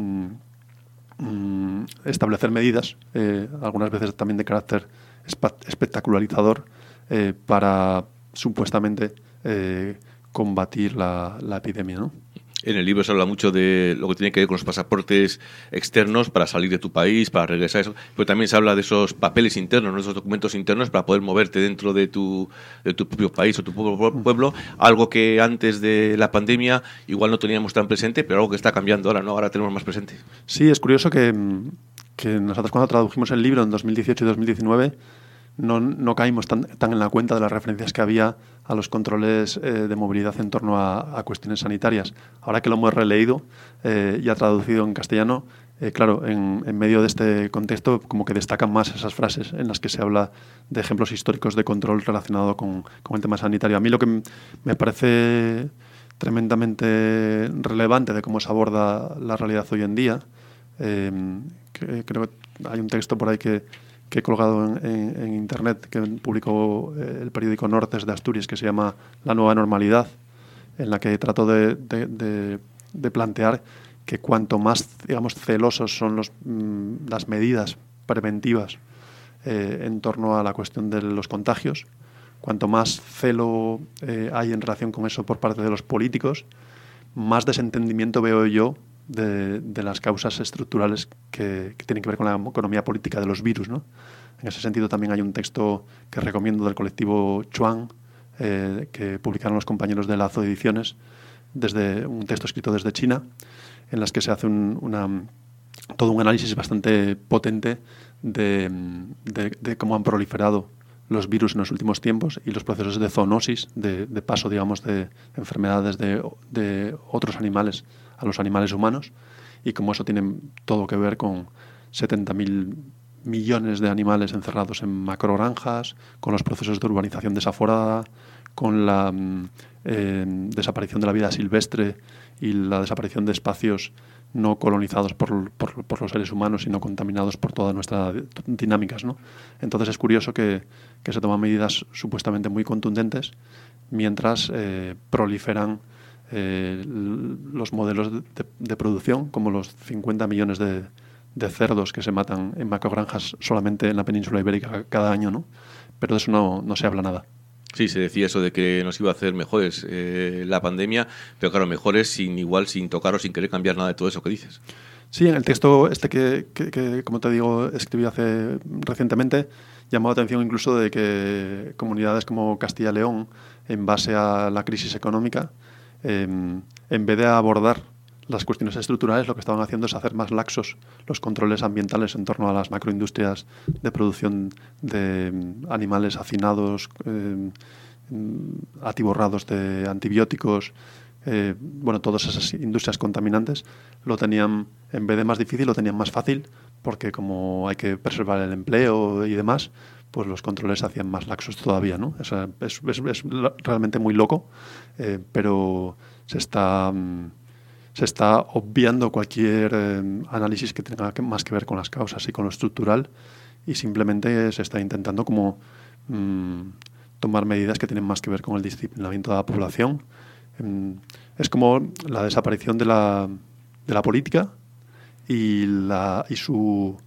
J: establecer medidas, algunas veces también de carácter espectacularizador, para supuestamente combatir la epidemia, ¿no?
B: En el libro se habla mucho de lo que tiene que ver con los pasaportes externos para salir de tu país, para regresar, eso, pero también se habla de esos papeles internos, ¿no? Esos documentos internos para poder moverte dentro de tu propio país o tu propio pueblo, algo que antes de la pandemia igual no teníamos tan presente, pero algo que está cambiando ahora, ¿no? Ahora tenemos más presente.
J: Sí, es curioso que nosotros, cuando tradujimos el libro en 2018 y 2019, no caímos tan en la cuenta de las referencias que había a los controles de movilidad en torno a cuestiones sanitarias. Ahora que lo hemos releído y ha traducido en castellano, claro, en medio de este contexto como que destacan más esas frases en las que se habla de ejemplos históricos de control relacionado con el tema sanitario. A mí lo que me parece tremendamente relevante de cómo se aborda la realidad hoy en día, creo que hay un texto por ahí que que he colgado en Internet, que publicó el periódico Nortes de Asturias, que se llama La nueva normalidad, en la que trato de plantear que cuanto más, digamos, celosos son las medidas preventivas en torno a la cuestión de los contagios, cuanto más celo hay en relación con eso por parte de los políticos, más desentendimiento veo yo de las causas estructurales que tienen que ver con la economía política de los virus, ¿no? En ese sentido también hay un texto que recomiendo del colectivo Chuang, que publicaron los compañeros de Lazo Ediciones, desde un texto escrito desde China, en las que se hace todo un análisis bastante potente de cómo han proliferado los virus en los últimos tiempos y los procesos de zoonosis, de paso, digamos, de enfermedades de otros animales a los animales humanos, y cómo eso tiene todo que ver con 70.000 millones de animales encerrados en macrogranjas, con los procesos de urbanización desaforada, con la desaparición de la vida silvestre y la desaparición de espacios no colonizados por los seres humanos, sino contaminados por todas nuestras dinámicas, ¿no? Entonces es curioso que se toman medidas supuestamente muy contundentes mientras proliferan los modelos de producción, como los 50 millones de cerdos que se matan en macrogranjas solamente en la península ibérica cada año, ¿no? Pero de eso no se habla nada.
B: Sí, se decía eso de que nos iba a hacer mejores la pandemia, pero claro, mejores sin tocar o sin querer cambiar nada de todo eso que dices.
J: Sí, en el texto que como te digo, escribí hace recientemente, llamó la atención incluso de que comunidades como Castilla y León, en base a la crisis económica, en vez de abordar las cuestiones estructurales, lo que estaban haciendo es hacer más laxos los controles ambientales en torno a las macroindustrias de producción de animales hacinados, atiborrados de antibióticos. Todas esas industrias contaminantes lo tenían, en vez de más difícil, lo tenían más fácil, porque como hay que preservar el empleo y demás, pues los controles se hacían más laxos todavía, ¿no? Es realmente muy loco, pero se está obviando cualquier análisis que tenga más que ver con las causas y con lo estructural, y simplemente se está intentando como tomar medidas que tienen más que ver con el disciplinamiento de la población. Es como la desaparición de la política y su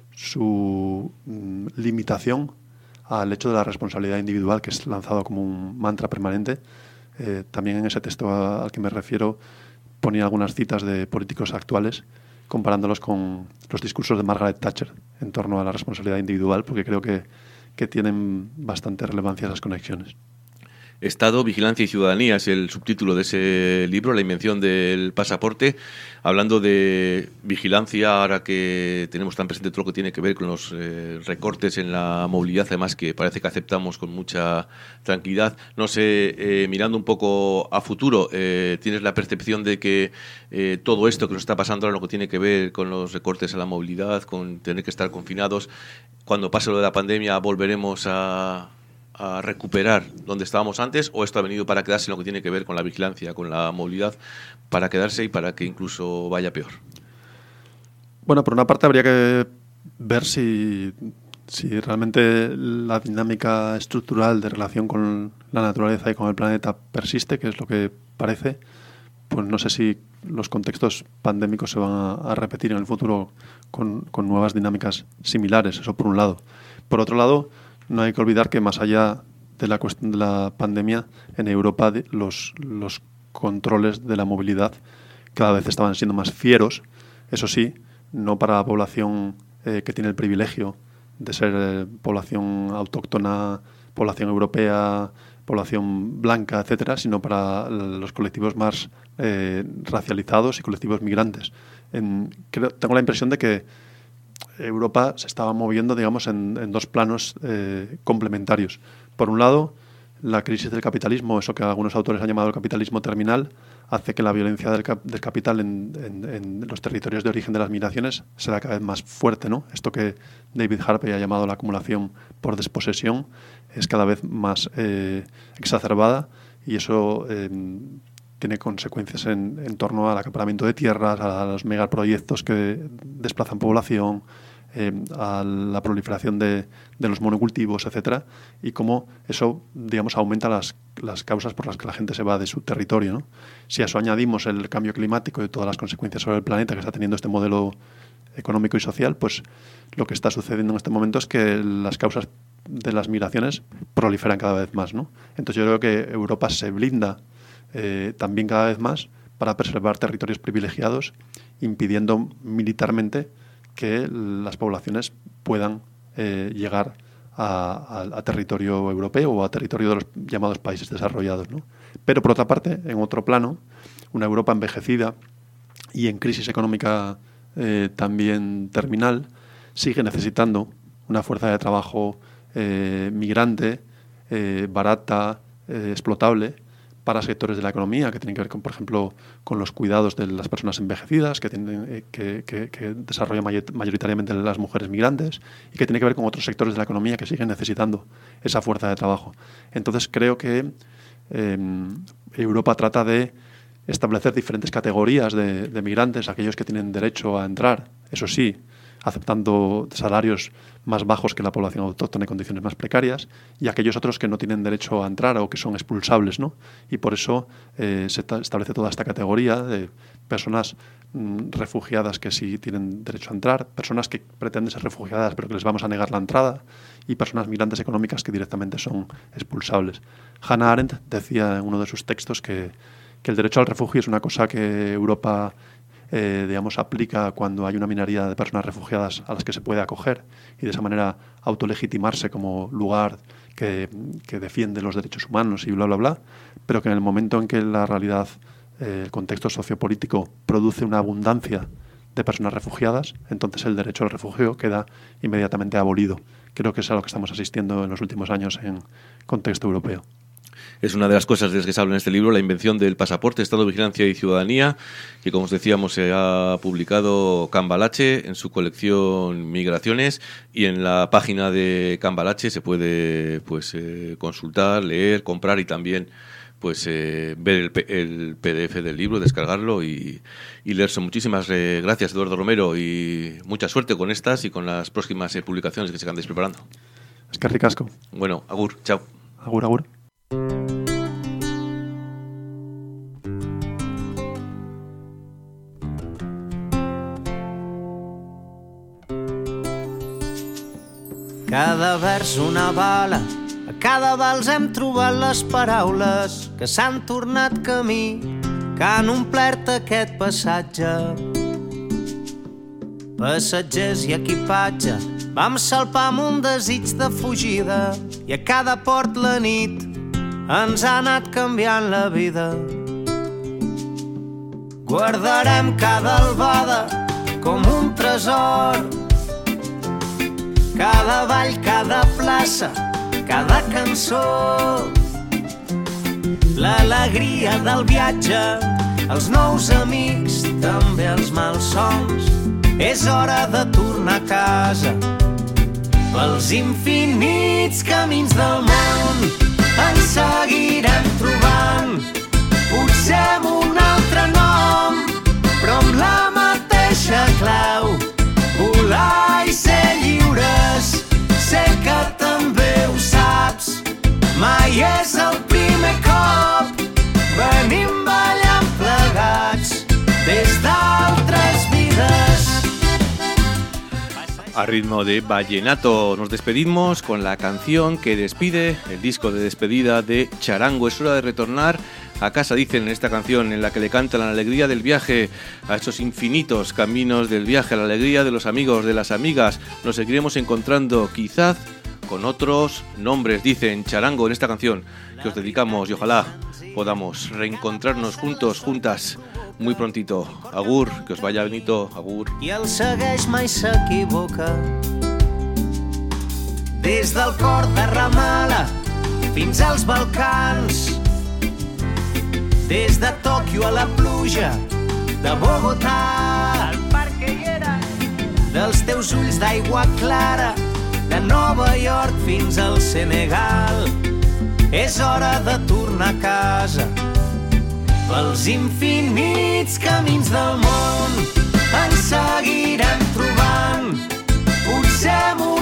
J: limitación al hecho de la responsabilidad individual, que es lanzado como un mantra permanente. También en ese texto al que me refiero ponía algunas citas de políticos actuales comparándolos con los discursos de Margaret Thatcher en torno a la responsabilidad individual, porque creo que tienen bastante relevancia esas conexiones.
B: Estado, Vigilancia y Ciudadanía es el subtítulo de ese libro, la invención del pasaporte, hablando de vigilancia, ahora que tenemos tan presente todo lo que tiene que ver con los recortes en la movilidad, además que parece que aceptamos con mucha tranquilidad. No sé, mirando un poco a futuro, ¿tienes la percepción de que todo esto que nos está pasando ahora, lo que tiene que ver con los recortes a la movilidad, con tener que estar confinados, cuando pase lo de la pandemia volveremos a recuperar donde estábamos antes, o esto ha venido para quedarse en lo que tiene que ver con la vigilancia, con la movilidad, para quedarse y para que incluso vaya peor?
J: Bueno, por una parte habría que ver si realmente la dinámica estructural de relación con la naturaleza y con el planeta persiste, que es lo que parece. Pues no sé si los contextos pandémicos se van a repetir en el futuro con nuevas dinámicas similares, eso por un lado. Por otro lado, no hay que olvidar que más allá de la cuestión de la pandemia, en Europa los controles de la movilidad cada vez estaban siendo más fieros. Eso sí, no para la población que tiene el privilegio de ser población autóctona, población europea, población blanca, etcétera, sino para los colectivos más racializados y colectivos migrantes. Tengo la impresión de que Europa se estaba moviendo, digamos, en dos planos complementarios. Por un lado, la crisis del capitalismo, eso que algunos autores han llamado el capitalismo terminal, hace que la violencia del capital en los territorios de origen de las migraciones sea cada vez más fuerte, ¿no? Esto que David Harvey ha llamado la acumulación por desposesión es cada vez más exacerbada, y eso tiene consecuencias en torno al acaparamiento de tierras, a los megaproyectos que desplazan población, a la proliferación de los monocultivos, etcétera, y cómo eso, digamos, aumenta las causas por las que la gente se va de su territorio, ¿no? Si a eso añadimos el cambio climático y todas las consecuencias sobre el planeta que está teniendo este modelo económico y social, pues lo que está sucediendo en este momento es que las causas de las migraciones proliferan cada vez más, ¿no? Entonces yo creo que Europa se blinda también cada vez más para preservar territorios privilegiados, impidiendo militarmente que las poblaciones puedan llegar a territorio europeo o a territorio de los llamados países desarrollados, ¿no? Pero por otra parte, en otro plano, una Europa envejecida y en crisis económica también terminal sigue necesitando una fuerza de trabajo migrante, barata, explotable, para sectores de la economía que tienen que ver con, por ejemplo, con los cuidados de las personas envejecidas, que desarrollan mayoritariamente las mujeres migrantes, y que tiene que ver con otros sectores de la economía que siguen necesitando esa fuerza de trabajo. Entonces creo que Europa trata de establecer diferentes categorías de migrantes, aquellos que tienen derecho a entrar, eso sí, aceptando salarios más bajos que la población autóctona y condiciones más precarias, y aquellos otros que no tienen derecho a entrar o que son expulsables, ¿no? Y por eso se establece toda esta categoría de personas refugiadas que sí tienen derecho a entrar, personas que pretenden ser refugiadas pero que les vamos a negar la entrada, y personas migrantes económicas que directamente son expulsables. Hannah Arendt decía en uno de sus textos que el derecho al refugio es una cosa que Europa digamos, aplica cuando hay una minoría de personas refugiadas a las que se puede acoger y de esa manera autolegitimarse como lugar que defiende los derechos humanos y bla, bla, bla, pero que en el momento en que la realidad, el contexto sociopolítico produce una abundancia de personas refugiadas, entonces el derecho al refugio queda inmediatamente abolido. Creo que es a lo que estamos asistiendo en los últimos años en contexto europeo.
B: Es una de las cosas de las que se habla en este libro, la invención del pasaporte, Estado, Vigilancia y Ciudadanía, que, como os decíamos, se ha publicado Cambalache en su colección Migraciones, y en la página de Cambalache se puede consultar, leer, comprar y también ver el PDF del libro, descargarlo y leerse. Muchísimas gracias, Eduardo Romero, y mucha suerte con estas y con las próximas publicaciones que se andáis preparando.
J: Es que ricasco.
B: Bueno, agur, chao.
J: Agur, agur.
C: Cada vers una bala, a cada vals hem trobat les paraules que s'han tornat camí, que han omplert aquest passatge. Passatgers i equipatge, vam salpar amb un desig de fugida, i a cada port la nit ens ha anat canviant la vida. Guardarem cada albada com un tresor, cada ball, cada plaça, cada cançó, l'alegria del viatge, els nous amics, també els malsons. És hora de tornar a casa, pels infinits camins del món. Ens seguirem trobant, potser amb un altre nom, però amb la mateixa clau, volar i ser lliures. Sé que també ho saps, mai és el primer cop, venim ballant plegats des d'altres vides.
B: A ritmo de vallenato nos despedimos con la canción que despide el disco de despedida de Charango. Es hora de retornar a casa, dicen en esta canción, en la que le cantan la alegría del viaje, a esos infinitos caminos del viaje, a la alegría de los amigos, de las amigas. Nos seguiremos encontrando, quizás con otros nombres, dicen Charango en esta canción que os dedicamos, y ojalá podamos reencontrarnos juntos, juntas, muy prontito. Agur, que os vaya bonito, agur.
C: I el segueix, mai s'equivoca. Des del cor de Ramala fins als Balcans, des de Tòquio a la pluja de Bogotà, al parc que hi era, dels teus ulls d'aigua clara, de Nova York fins al Senegal. És hora de tornar a casa, pels infinits camins del món. Ens seguirem trobant, Posem-ho